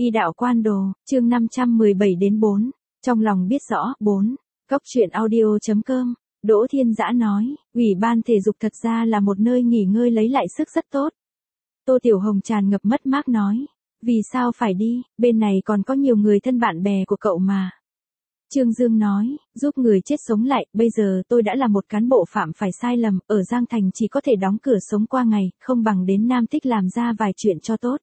Y đạo quan đồ, chương 517-4, trong lòng biết rõ, 4, Cốc truyện audio.com, Đỗ Thiên Dã nói, ủy ban thể dục thật ra là một nơi nghỉ ngơi lấy lại sức rất tốt. Tô Tiểu Hồng tràn ngập mất mát nói, vì sao phải đi, bên này còn có nhiều người thân bạn bè của cậu mà. Trương Dương nói, giúp người chết sống lại, bây giờ tôi đã là một cán bộ phạm phải sai lầm, ở Giang Thành chỉ có thể đóng cửa sống qua ngày, không bằng đến Nam Tích làm ra vài chuyện cho tốt.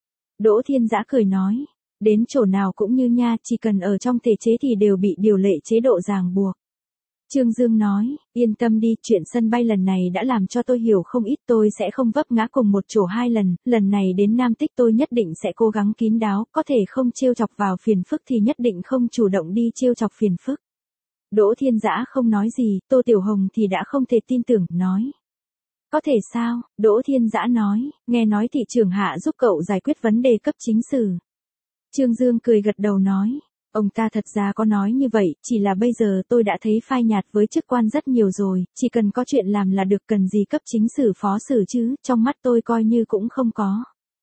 Đỗ Thiên Dã cười nói, đến chỗ nào cũng như nha, chỉ cần ở trong thể chế thì đều bị điều lệ chế độ ràng buộc. Trương Dương nói, yên tâm đi, chuyện sân bay lần này đã làm cho tôi hiểu không ít, tôi sẽ không vấp ngã cùng một chỗ hai lần này đến Nam Tích tôi nhất định sẽ cố gắng kín đáo, có thể không trêu chọc vào phiền phức thì nhất định không chủ động đi trêu chọc phiền phức. Đỗ Thiên Dã không nói gì, Tô Tiểu Hồng thì đã không thể tin tưởng, nói. Có thể sao, Đỗ Thiên Dã nói, nghe nói thị trưởng Hạ giúp cậu giải quyết vấn đề cấp chính sử. Trương Dương cười gật đầu nói, ông ta thật ra có nói như vậy, chỉ là bây giờ tôi đã thấy phai nhạt với chức quan rất nhiều rồi, chỉ cần có chuyện làm là được, cần gì cấp chính sử phó sử chứ, trong mắt tôi coi như cũng không có.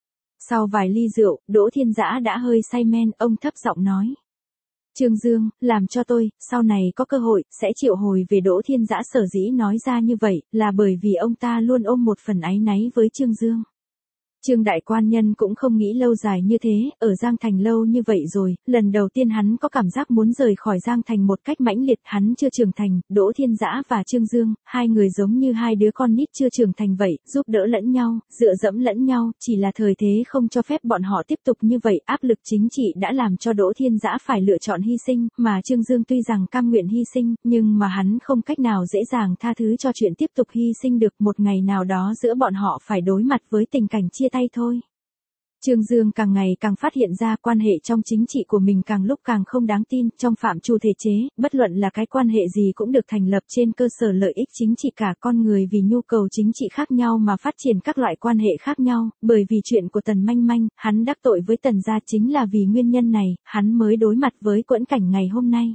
Sau vài ly rượu, Đỗ Thiên Dã đã hơi say men, ông thấp giọng nói. Trương Dương, làm cho tôi, sau này có cơ hội, sẽ triệu hồi về. Đỗ Thiên Dã sở dĩ nói ra như vậy, là bởi vì ông ta luôn ôm một phần áy náy với Trương Dương. Trương đại quan nhân cũng không nghĩ lâu dài như thế, ở Giang Thành lâu như vậy rồi, lần đầu tiên hắn có cảm giác muốn rời khỏi Giang Thành một cách mãnh liệt, hắn chưa trưởng thành, Đỗ Thiên Dã và Trương Dương, hai người giống như hai đứa con nít chưa trưởng thành vậy, giúp đỡ lẫn nhau, dựa dẫm lẫn nhau, chỉ là thời thế không cho phép bọn họ tiếp tục như vậy, áp lực chính trị đã làm cho Đỗ Thiên Dã phải lựa chọn hy sinh, mà Trương Dương tuy rằng cam nguyện hy sinh, nhưng mà hắn không cách nào dễ dàng tha thứ cho chuyện tiếp tục hy sinh được, một ngày nào đó giữa bọn họ phải đối mặt với tình cảnh chia tay thôi. Trương Dương càng ngày càng phát hiện ra quan hệ trong chính trị của mình càng lúc càng không đáng tin, trong phạm trù thể chế, bất luận là cái quan hệ gì cũng được thành lập trên cơ sở lợi ích chính trị cả, con người vì nhu cầu chính trị khác nhau mà phát triển các loại quan hệ khác nhau, bởi vì chuyện của Tần Manh Manh, hắn đắc tội với Tần gia chính là vì nguyên nhân này, hắn mới đối mặt với quẫn cảnh ngày hôm nay.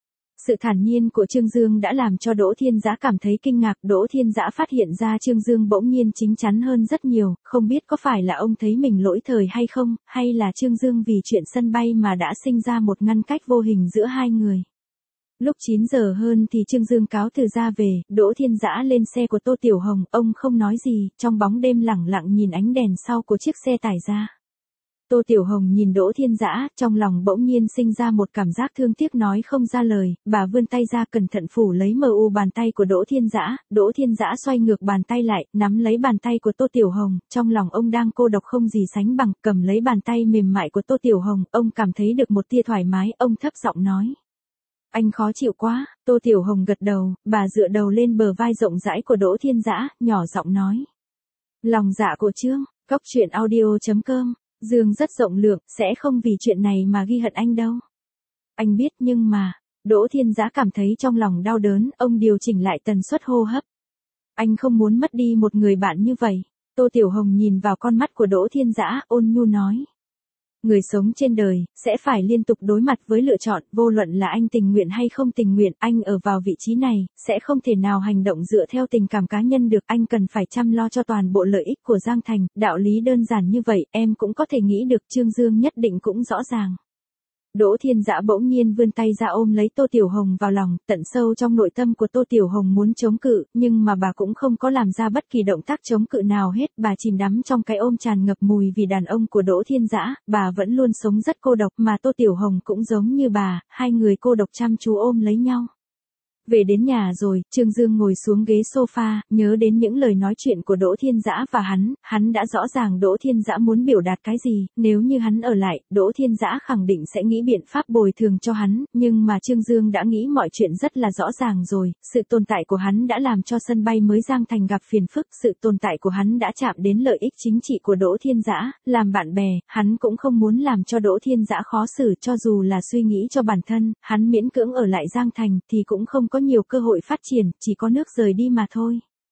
Sự thản nhiên của Trương Dương đã làm cho Đỗ Thiên Dã cảm thấy kinh ngạc, Đỗ Thiên Dã phát hiện ra Trương Dương bỗng nhiên chín chắn hơn rất nhiều, không biết có phải là ông thấy mình lỗi thời hay không, hay là Trương Dương vì chuyện sân bay mà đã sinh ra một ngăn cách vô hình giữa hai người. Lúc 9 giờ hơn thì Trương Dương cáo từ ra về, Đỗ Thiên Dã lên xe của Tô Tiểu Hồng, ông không nói gì, trong bóng đêm lẳng lặng nhìn ánh đèn sau của chiếc xe tải ra. Tô Tiểu Hồng nhìn Đỗ Thiên Dã, trong lòng bỗng nhiên sinh ra một cảm giác thương tiếc nói không ra lời, bà vươn tay ra cẩn thận phủ lấy bàn tay của Đỗ Thiên Dã, Đỗ Thiên Dã xoay ngược bàn tay lại, nắm lấy bàn tay của Tô Tiểu Hồng, trong lòng ông đang cô độc không gì sánh bằng, cầm lấy bàn tay mềm mại của Tô Tiểu Hồng, ông cảm thấy được một tia thoải mái, ông thấp giọng nói. Anh khó chịu quá, Tô Tiểu Hồng gật đầu, bà dựa đầu lên bờ vai rộng rãi của Đỗ Thiên Dã, nhỏ giọng nói. Lòng dạ của Trương, Cốc truyện audio.com. Dương rất rộng lượng, sẽ không vì chuyện này mà ghi hận anh đâu. Anh biết, nhưng mà, Đỗ Thiên Dã cảm thấy trong lòng đau đớn, ông điều chỉnh lại tần suất hô hấp. Anh không muốn mất đi một người bạn như vậy. Tô Tiểu Hồng nhìn vào con mắt của Đỗ Thiên Dã, ôn nhu nói. Người sống trên đời, sẽ phải liên tục đối mặt với lựa chọn, vô luận là anh tình nguyện hay không tình nguyện, anh ở vào vị trí này, sẽ không thể nào hành động dựa theo tình cảm cá nhân được, anh cần phải chăm lo cho toàn bộ lợi ích của Giang Thành, đạo lý đơn giản như vậy, em cũng có thể nghĩ được, Trương Dương nhất định cũng rõ ràng. Đỗ Thiên Dã bỗng nhiên vươn tay ra ôm lấy Tô Tiểu Hồng vào lòng, tận sâu trong nội tâm của Tô Tiểu Hồng muốn chống cự, nhưng mà bà cũng không có làm ra bất kỳ động tác chống cự nào hết, bà chìm đắm trong cái ôm tràn ngập mùi vì đàn ông của Đỗ Thiên Dã, bà vẫn luôn sống rất cô độc, mà Tô Tiểu Hồng cũng giống như bà, hai người cô độc chăm chú ôm lấy nhau. Về đến nhà rồi, Trương Dương ngồi xuống ghế sofa, nhớ đến những lời nói chuyện của Đỗ Thiên Dã và hắn đã rõ ràng Đỗ Thiên Dã muốn biểu đạt cái gì, nếu như hắn ở lại, Đỗ Thiên Dã khẳng định sẽ nghĩ biện pháp bồi thường cho hắn, nhưng mà Trương Dương đã nghĩ mọi chuyện rất là rõ ràng rồi, sự tồn tại của hắn đã làm cho sân bay mới Giang Thành gặp phiền phức, sự tồn tại của hắn đã chạm đến lợi ích chính trị của Đỗ Thiên Dã, làm bạn bè, hắn cũng không muốn làm cho Đỗ Thiên Dã khó xử, cho dù là suy nghĩ cho bản thân, hắn miễn cưỡng ở lại Giang Thành thì cũng không có nhiều cơ hội phát triển, chỉ có nước rời đi mà thôi.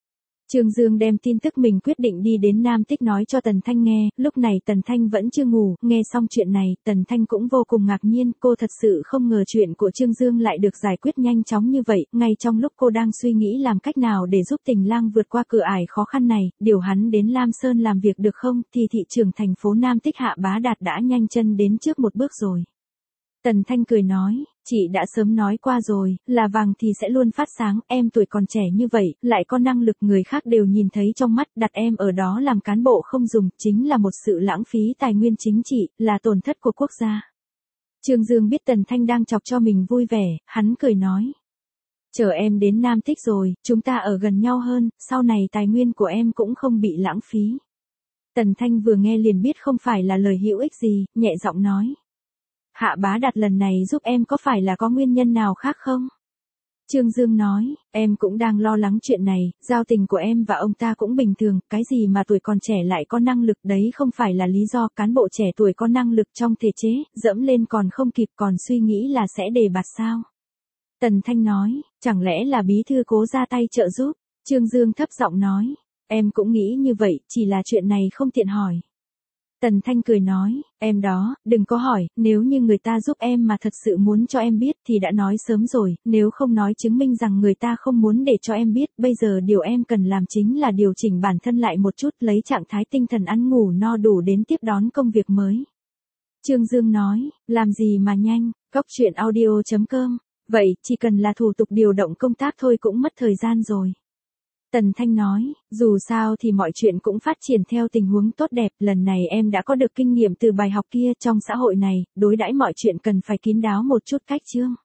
Trương Dương đem tin tức mình quyết định đi đến Nam Tích nói cho Tần Thanh nghe, lúc này Tần Thanh vẫn chưa ngủ, nghe xong chuyện này, Tần Thanh cũng vô cùng ngạc nhiên, cô thật sự không ngờ chuyện của Trương Dương lại được giải quyết nhanh chóng như vậy, ngay trong lúc cô đang suy nghĩ làm cách nào để giúp Tình Lang vượt qua cửa ải khó khăn này, điều hắn đến Lam Sơn làm việc được không, thì thị trưởng thành phố Nam Tích Hạ Bá Đạt đã nhanh chân đến trước một bước rồi. Tần Thanh cười nói, chị đã sớm nói qua rồi, là vàng thì sẽ luôn phát sáng, em tuổi còn trẻ như vậy, lại có năng lực người khác đều nhìn thấy trong mắt, đặt em ở đó làm cán bộ không dùng, chính là một sự lãng phí tài nguyên chính trị, là tổn thất của quốc gia. Trương Dương biết Tần Thanh đang chọc cho mình vui vẻ, hắn cười nói. Chờ em đến Nam Tích rồi, chúng ta ở gần nhau hơn, sau này tài nguyên của em cũng không bị lãng phí. Tần Thanh vừa nghe liền biết không phải là lời hữu ích gì, nhẹ giọng nói. Hạ Bá Đạt lần này giúp em có phải là có nguyên nhân nào khác không? Trương Dương nói, em cũng đang lo lắng chuyện này, giao tình của em và ông ta cũng bình thường, cái gì mà tuổi còn trẻ lại có năng lực đấy không phải là lý do, cán bộ trẻ tuổi có năng lực trong thể chế, dẫm lên còn không kịp còn suy nghĩ là sẽ đề bạt sao? Tần Thanh nói, chẳng lẽ là bí thư Cố ra tay trợ giúp? Trương Dương thấp giọng nói, em cũng nghĩ như vậy, chỉ là chuyện này không tiện hỏi. Tần Thanh cười nói, em đó, đừng có hỏi, nếu như người ta giúp em mà thật sự muốn cho em biết thì đã nói sớm rồi, nếu không nói chứng minh rằng người ta không muốn để cho em biết, bây giờ điều em cần làm chính là điều chỉnh bản thân lại một chút, lấy trạng thái tinh thần ăn ngủ no đủ đến tiếp đón công việc mới. Trương Dương nói, làm gì mà nhanh, coctruyện.audio.com, vậy, chỉ cần là thủ tục điều động công tác thôi cũng mất thời gian rồi. Tần Thanh nói, dù sao thì mọi chuyện cũng phát triển theo tình huống tốt đẹp, lần này em đã có được kinh nghiệm từ bài học kia, trong xã hội này, đối đãi mọi chuyện cần phải kín đáo một chút cách chương.